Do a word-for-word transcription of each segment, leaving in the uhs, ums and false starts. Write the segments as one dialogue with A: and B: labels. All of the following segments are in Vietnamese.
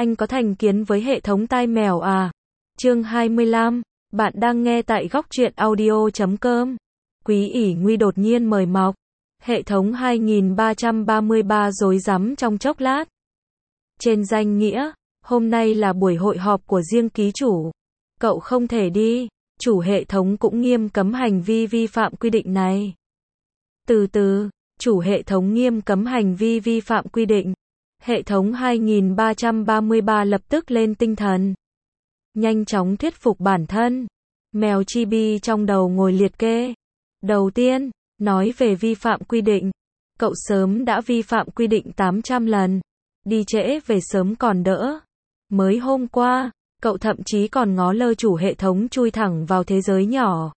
A: Anh có thành kiến với hệ thống tai mèo à? Chương hai mươi lăm, bạn đang nghe tại góc truyện audio chấm com. Quý ỷ Nguy đột nhiên mời mọc. Hệ thống hai nghìn ba trăm ba mươi ba rối rắm trong chốc lát. Trên danh nghĩa, hôm nay là buổi hội họp của riêng ký chủ. Cậu không thể đi, chủ hệ thống cũng nghiêm cấm hành vi vi phạm quy định này. Từ từ, chủ hệ thống nghiêm cấm hành vi vi phạm quy định. Hệ thống hai nghìn ba trăm ba mươi ba lập tức lên tinh thần. Nhanh chóng thuyết phục bản thân. Mèo chibi trong đầu ngồi liệt kê. Đầu tiên, nói về vi phạm quy định. Cậu sớm đã vi phạm quy định tám trăm lần. Đi trễ về sớm còn đỡ. Mới hôm qua, cậu thậm chí còn ngó lơ chủ hệ thống chui thẳng vào thế giới nhỏ.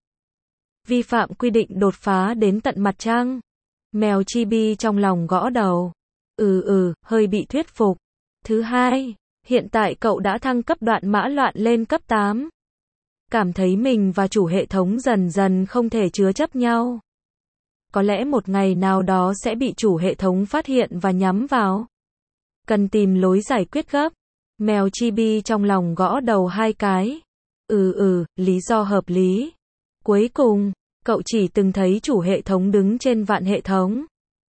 A: Vi phạm quy định đột phá đến tận mặt trăng. Mèo chibi trong lòng gõ đầu. Ừ ừ, hơi bị thuyết phục. Thứ hai, hiện tại cậu đã thăng cấp đoạn mã loạn lên cấp tám. Cảm thấy mình và chủ hệ thống dần dần không thể chứa chấp nhau. Có lẽ một ngày nào đó sẽ bị chủ hệ thống phát hiện và nhắm vào. Cần tìm lối giải quyết gấp. Mèo chibi trong lòng gõ đầu hai cái. Ừ ừ, lý do hợp lý. Cuối cùng, cậu chỉ từng thấy chủ hệ thống đứng trên vạn hệ thống.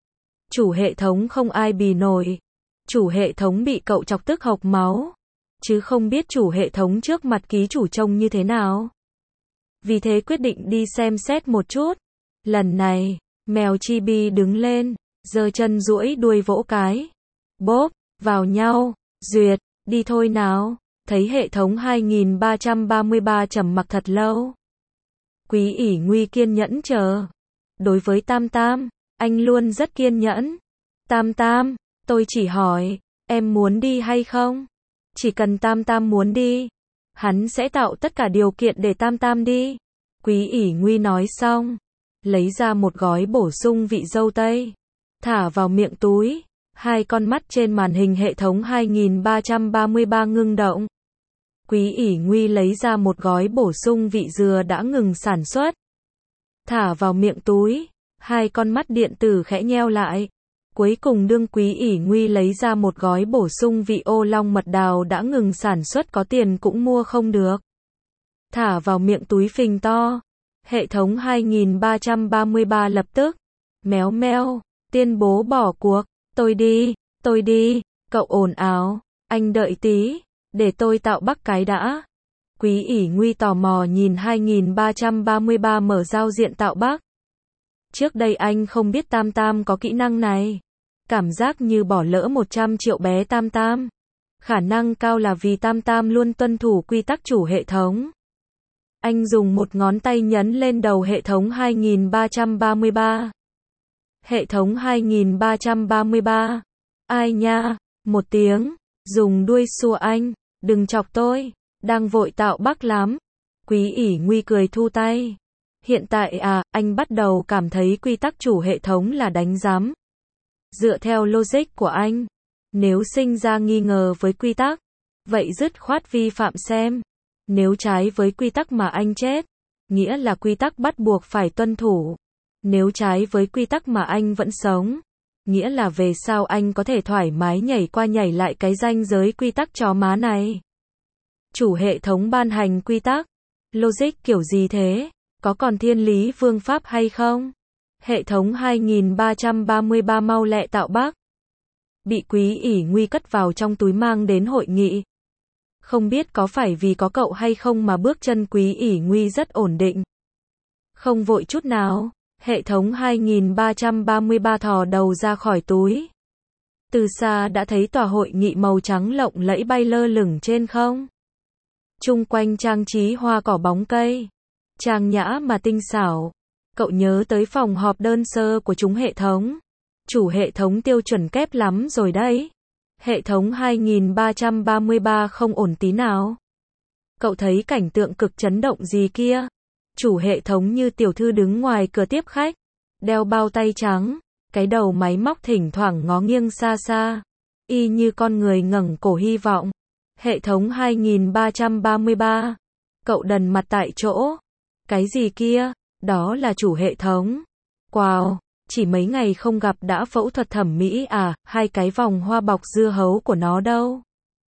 A: Chủ hệ thống không ai bì nổi. Chủ hệ thống bị cậu chọc tức hộc máu. Chứ không biết chủ hệ thống trước mặt ký chủ trông như thế nào. Vì thế quyết định đi xem xét một chút. Lần này, mèo chibi đứng lên, giơ chân duỗi đuôi vỗ cái. Bốp, vào nhau, duyệt, đi thôi nào. Thấy hệ thống hai nghìn ba trăm ba mươi ba trầm mặc thật lâu. Quý ỷ Nguy kiên nhẫn chờ. Đối với Tam Tam, anh luôn rất kiên nhẫn. Tam Tam, tôi chỉ hỏi, em muốn đi hay không? Chỉ cần Tam Tam muốn đi, hắn sẽ tạo tất cả điều kiện để Tam Tam đi. Quý ỷ Nguy nói xong, lấy ra một gói bổ sung vị dâu tây, thả vào miệng túi. Hai con mắt trên màn hình hệ thống hai nghìn ba trăm ba mươi ba ngưng động. Quý ỷ Nguy lấy ra một gói bổ sung vị dừa đã ngừng sản xuất, thả vào miệng túi. Hai con mắt điện tử khẽ nheo lại. Cuối cùng đương Quý ỷ Nguy lấy ra một gói bổ sung vị ô long mật đào đã ngừng sản xuất, có tiền cũng mua không được. Thả vào miệng túi phình to. Hệ thống hai nghìn ba trăm ba mươi ba lập tức méo meo, tuyên bố bỏ cuộc. Tôi đi, tôi đi, cậu ồn ào, anh đợi tí, để tôi tạo bắc cái đã. Quý ỷ Nguy tò mò nhìn hai nghìn ba trăm ba mươi ba mở giao diện tạo bắc. Trước đây anh không biết Tam Tam có kỹ năng này. Cảm giác như bỏ lỡ một trăm triệu bé Tam Tam. Khả năng cao là vì Tam Tam luôn tuân thủ quy tắc chủ hệ thống. Anh dùng một ngón tay nhấn lên đầu hệ thống hai nghìn ba trăm ba mươi ba. Hệ thống hai nghìn ba trăm ba mươi ba. Ai nha, một tiếng, dùng đuôi xua anh, đừng chọc tôi, đang vội tạo bắc lắm. Quý ỷ Nguy cười thu tay. Hiện tại à, anh bắt đầu cảm thấy quy tắc chủ hệ thống là đánh giám. Dựa theo logic của anh, nếu sinh ra nghi ngờ với quy tắc, vậy dứt khoát vi phạm xem. Nếu trái với quy tắc mà anh chết, nghĩa là quy tắc bắt buộc phải tuân thủ. Nếu trái với quy tắc mà anh vẫn sống, nghĩa là về sau anh có thể thoải mái nhảy qua nhảy lại cái ranh giới quy tắc chó má này. Chủ hệ thống ban hành quy tắc, logic kiểu gì thế? Có còn thiên lý vương pháp hay không? Hệ thống hai nghìn ba trăm ba mươi ba mau lẹ tạo bắc. Bị Quý ỷ Nguy cất vào trong túi mang đến hội nghị. Không biết có phải vì có cậu hay không mà bước chân Quý ỷ Nguy rất ổn định. Không vội chút nào. Hệ thống hai nghìn ba trăm ba mươi ba thò đầu ra khỏi túi. Từ xa đã thấy tòa hội nghị màu trắng lộng lẫy bay lơ lửng trên không. Chung quanh trang trí hoa cỏ bóng cây. Trang nhã mà tinh xảo. Cậu nhớ tới phòng họp đơn sơ của chúng hệ thống. Chủ hệ thống tiêu chuẩn kép lắm rồi đấy. Hệ thống hai nghìn ba trăm ba mươi ba không ổn tí nào. Cậu thấy cảnh tượng cực chấn động gì kia? Chủ hệ thống như tiểu thư đứng ngoài cửa tiếp khách, đeo bao tay trắng, cái đầu máy móc thỉnh thoảng ngó nghiêng xa xa, y như con người ngẩng cổ hy vọng. Hệ thống hai nghìn ba trăm ba mươi ba. Cậu đần mặt tại chỗ. Cái gì kia? Đó là chủ hệ thống. Wow, chỉ mấy ngày không gặp đã phẫu thuật thẩm mỹ à, hai cái vòng hoa bọc dưa hấu của nó đâu?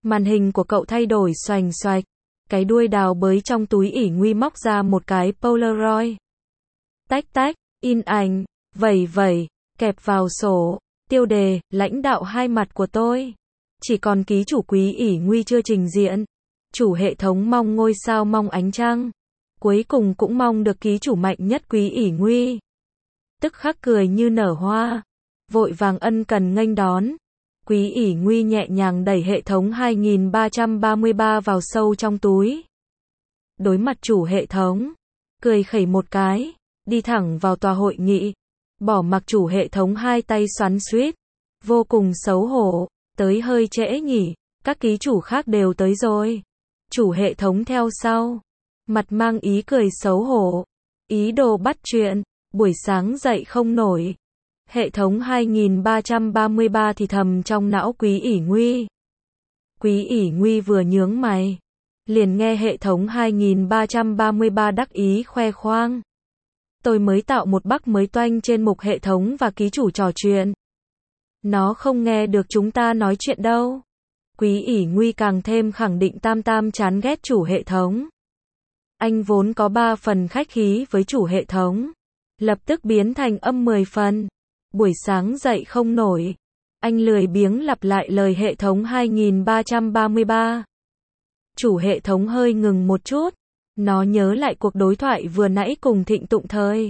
A: Màn hình của cậu thay đổi xoành xoạch. Cái đuôi đào bới trong túi ỉ Nguy móc ra một cái Polaroid. Tách tách, in ảnh, vẩy vẩy, kẹp vào sổ. Tiêu đề, lãnh đạo hai mặt của tôi. Chỉ còn ký chủ Quý ỉ Nguy chưa trình diện. Chủ hệ thống mong ngôi sao mong ánh trăng. Cuối cùng cũng mong được ký chủ mạnh nhất Quý ỉ Nguy. Tức khắc cười như nở hoa. Vội vàng ân cần nghênh đón. Quý ỉ Nguy nhẹ nhàng đẩy hệ thống hai nghìn ba trăm ba mươi ba vào sâu trong túi. Đối mặt chủ hệ thống. Cười khẩy một cái. Đi thẳng vào tòa hội nghị. Bỏ mặc chủ hệ thống hai tay xoắn xuýt. Vô cùng xấu hổ. Tới hơi trễ nhỉ. Các ký chủ khác đều tới rồi. Chủ hệ thống theo sau. Mặt mang ý cười xấu hổ. Ý đồ bắt chuyện. Buổi sáng dậy không nổi. Hệ thống hai nghìn ba trăm ba mươi ba thì thầm trong não Quý ỉ Nguy. Quý ỉ Nguy vừa nhướng mày. Liền nghe hệ thống hai nghìn ba trăm ba mươi ba đắc ý khoe khoang. Tôi mới tạo một bug mới toanh trên mục hệ thống và ký chủ trò chuyện. Nó không nghe được chúng ta nói chuyện đâu. Quý ỉ Nguy càng thêm khẳng định Tam Tam chán ghét chủ hệ thống. Anh vốn có ba phần khách khí với chủ hệ thống. Lập tức biến thành âm mười phần. Buổi sáng dậy không nổi. Anh lười biếng lặp lại lời hệ thống hai nghìn ba trăm ba mươi ba. Chủ hệ thống hơi ngừng một chút. Nó nhớ lại cuộc đối thoại vừa nãy cùng Thịnh Tụng Thời.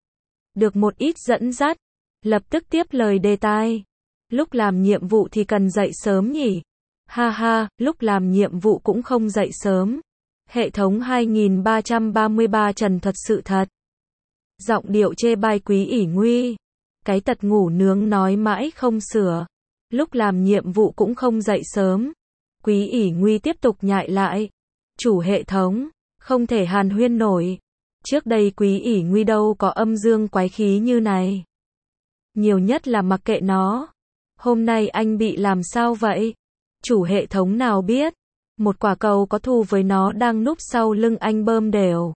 A: Được một ít dẫn dắt. Lập tức tiếp lời đề tài. Lúc làm nhiệm vụ thì cần dậy sớm nhỉ? Ha ha, lúc làm nhiệm vụ cũng không dậy sớm. Hệ thống hai nghìn ba trăm ba mươi ba trần thuật sự thật. Giọng điệu chê bai Quý ỉ Nguy. Cái tật ngủ nướng nói mãi không sửa. Lúc làm nhiệm vụ cũng không dậy sớm. Quý ỉ Nguy tiếp tục nhại lại. Chủ hệ thống, không thể hàn huyên nổi. Trước đây Quý ỉ Nguy đâu có âm dương quái khí như này. Nhiều nhất là mặc kệ nó. Hôm nay anh bị làm sao vậy? Chủ hệ thống nào biết. Một quả cầu có thù với nó đang núp sau lưng anh bơm đều.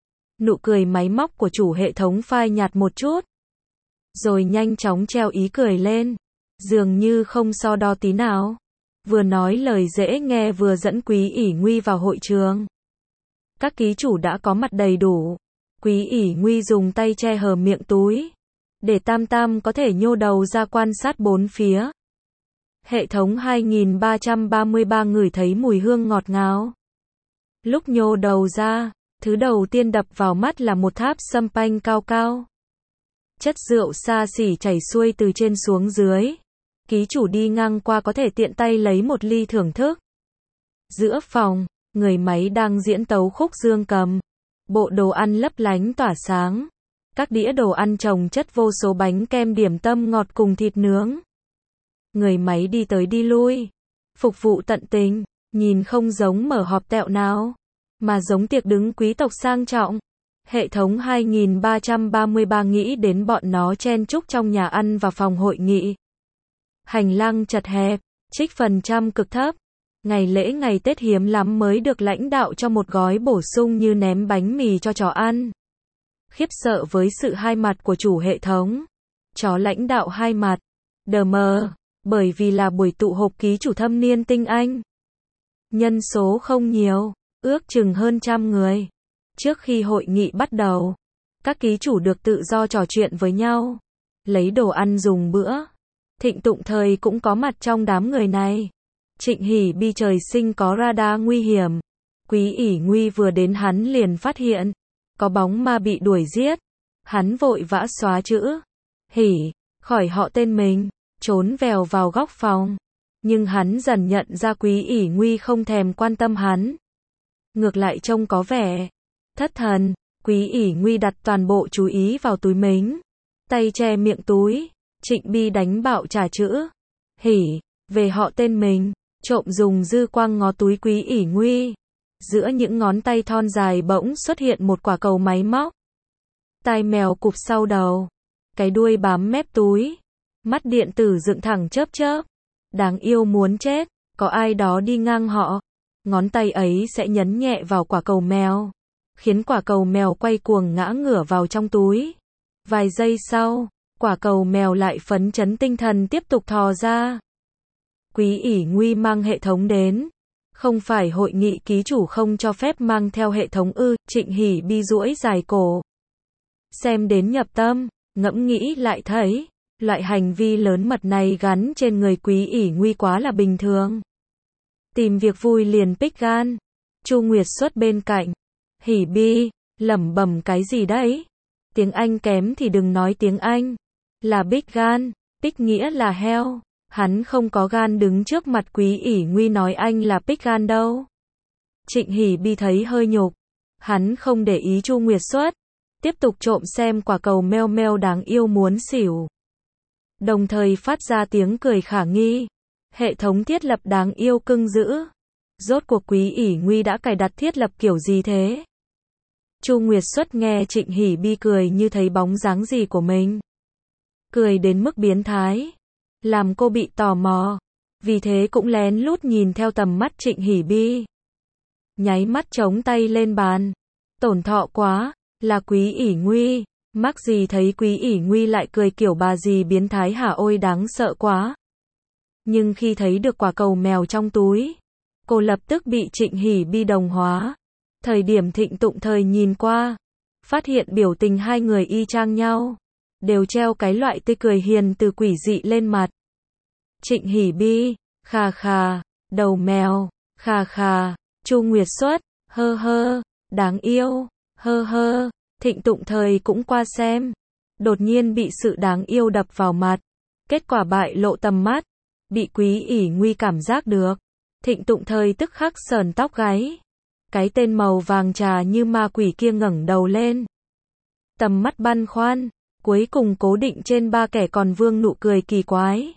A: Nụ cười máy móc của chủ hệ thống phai nhạt một chút. Rồi nhanh chóng treo ý cười lên. Dường như không so đo tí nào. Vừa nói lời dễ nghe vừa dẫn Quý ỉ Nguy vào hội trường. Các ký chủ đã có mặt đầy đủ. Quý ỉ Nguy dùng tay che hờ miệng túi. Để Tam Tam có thể nhô đầu ra quan sát bốn phía. Hệ thống hai nghìn ba trăm ba mươi ba ngửi thấy mùi hương ngọt ngào. Lúc nhô đầu ra, thứ đầu tiên đập vào mắt là một tháp sâm panh cao cao. Chất rượu xa xỉ chảy xuôi từ trên xuống dưới. Ký chủ đi ngang qua có thể tiện tay lấy một ly thưởng thức. Giữa phòng, người máy đang diễn tấu khúc dương cầm. Bộ đồ ăn lấp lánh tỏa sáng. Các đĩa đồ ăn chồng chất vô số bánh kem điểm tâm ngọt cùng thịt nướng. Người máy đi tới đi lui. Phục vụ tận tình. Nhìn không giống mở họp tẹo nào. Mà giống tiệc đứng quý tộc sang trọng. Hệ thống hai nghìn ba trăm ba mươi ba nghĩ đến bọn nó chen chúc trong nhà ăn và phòng hội nghị. Hành lang chật hẹp. Trích phần trăm cực thấp. Ngày lễ ngày Tết hiếm lắm mới được lãnh đạo cho một gói bổ sung như ném bánh mì cho chó ăn. Khiếp sợ với sự hai mặt của chủ hệ thống. Chó lãnh đạo hai mặt. Đờ mờ. Bởi vì là buổi tụ họp ký chủ thâm niên tinh anh. Nhân số không nhiều. Ước chừng hơn trăm người. Trước khi hội nghị bắt đầu. Các ký chủ được tự do trò chuyện với nhau. Lấy đồ ăn dùng bữa. Thịnh Tụng Thời cũng có mặt trong đám người này. Trịnh Hỉ Bi trời sinh có radar nguy hiểm. Quý ỉ Nguy vừa đến hắn liền phát hiện. Có bóng ma bị đuổi giết. Hắn vội vã xóa chữ Hỉ khỏi họ tên mình. Trốn vèo vào góc phòng. Nhưng hắn dần nhận ra Quý ỉ Nguy không thèm quan tâm hắn. Ngược lại trông có vẻ thất thần. Quý ỉ Nguy đặt toàn bộ chú ý vào túi mình. Tay che miệng túi. Trịnh Bi đánh bạo trả chữ Hỉ về họ tên mình. Trộm dùng dư quang ngó túi Quý ỉ Nguy. Giữa những ngón tay thon dài bỗng xuất hiện một quả cầu máy móc. Tai mèo cụp sau đầu. Cái đuôi bám mép túi. Mắt điện tử dựng thẳng chớp chớp. Đáng yêu muốn chết. Có ai đó đi ngang họ. Ngón tay ấy sẽ nhấn nhẹ vào quả cầu mèo. Khiến quả cầu mèo quay cuồng ngã ngửa vào trong túi. Vài giây sau, quả cầu mèo lại phấn chấn tinh thần tiếp tục thò ra. Quý ỷ Nguy mang hệ thống đến. Không phải hội nghị ký chủ không cho phép mang theo hệ thống ư? Trịnh Hỷ Bi duỗi dài cổ. Xem đến nhập tâm, ngẫm nghĩ lại thấy, loại hành vi lớn mật này gắn trên người Quý ỷ Nguy quá là bình thường. Tìm việc vui liền pích gan. Chu Nguyệt Xuất bên cạnh. Hỷ Bi, lẩm bẩm cái gì đấy? Tiếng Anh kém thì đừng nói tiếng Anh. Là big gan, pích nghĩa là heo. Hắn không có gan đứng trước mặt Quý ỷ Nguy nói anh là pích gan đâu. Trịnh Hỷ Bi thấy hơi nhục. Hắn không để ý Chu Nguyệt Xuất. Tiếp tục trộm xem quả cầu meo meo đáng yêu muốn xỉu. Đồng thời phát ra tiếng cười khả nghi. Hệ thống thiết lập đáng yêu cưng dữ. Rốt cuộc Quý ỷ Nguy đã cài đặt thiết lập kiểu gì thế? Chu Nguyệt Xuất nghe Trịnh Hỷ Bi cười như thấy bóng dáng gì của mình. Cười đến mức biến thái. Làm cô bị tò mò. Vì thế cũng lén lút nhìn theo tầm mắt Trịnh Hỷ Bi. Nháy mắt chống tay lên bàn. Tổn thọ quá. Là Quý ỷ Nguy. Mắc gì thấy Quý ỷ Nguy lại cười kiểu bà gì biến thái hả, ôi đáng sợ quá. Nhưng khi thấy được quả cầu mèo trong túi, cô lập tức bị Trịnh Hỷ Bi đồng hóa. Thời điểm Thịnh Tụng Thời nhìn qua, phát hiện biểu tình hai người y chang nhau, đều treo cái loại tươi cười hiền từ quỷ dị lên mặt. Trịnh Hỷ Bi, khà khà, đầu mèo, khà khà, Chu Nguyệt Xuất, hơ hơ, đáng yêu, hơ hơ, Thịnh Tụng Thời cũng qua xem. Đột nhiên bị sự đáng yêu đập vào mặt. Kết quả bại lộ tầm mắt. Bị Quý ỷ Nguy cảm giác được. Thịnh Tụng Thời tức khắc sờn tóc gáy. Cái tên màu vàng trà như ma quỷ kia ngẩng đầu lên. Tầm mắt băn khoăn, cuối cùng cố định trên ba kẻ còn vương nụ cười kỳ quái.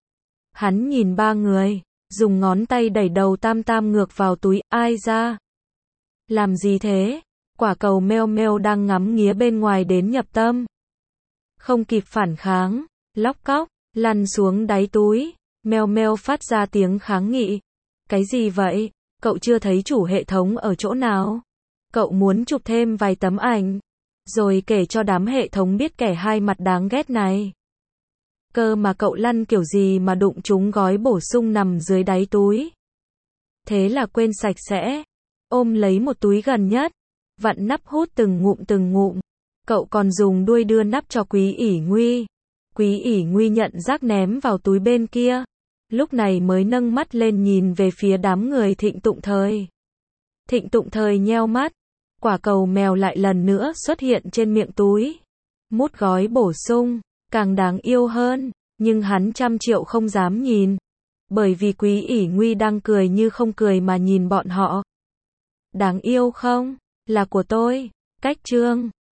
A: Hắn nhìn ba người, dùng ngón tay đẩy đầu tam tam ngược vào túi, ai ra? Làm gì thế? Quả cầu meo meo đang ngắm nghía bên ngoài đến nhập tâm. Không kịp phản kháng, lóc cóc, lăn xuống đáy túi, meo meo phát ra tiếng kháng nghị. Cái gì vậy? Cậu chưa thấy chủ hệ thống ở chỗ nào? Cậu muốn chụp thêm vài tấm ảnh, rồi kể cho đám hệ thống biết kẻ hai mặt đáng ghét này. Cơ mà cậu lăn kiểu gì mà đụng trúng gói bổ sung nằm dưới đáy túi. Thế là quên sạch sẽ. Ôm lấy một túi gần nhất, vặn nắp hút từng ngụm từng ngụm. Cậu còn dùng đuôi đưa nắp cho Quý ỷ Nguy. Quý ỷ Nguy nhận rác ném vào túi bên kia. Lúc này mới nâng mắt lên nhìn về phía đám người Thịnh Tụng Thời. Thịnh Tụng Thời nheo mắt. Quả cầu mèo lại lần nữa xuất hiện trên miệng túi. Mút gói bổ sung, càng đáng yêu hơn. Nhưng hắn trăm triệu không dám nhìn. Bởi vì Quý ỷ Nguy đang cười như không cười mà nhìn bọn họ. Đáng yêu không? Là của tôi. Cách chương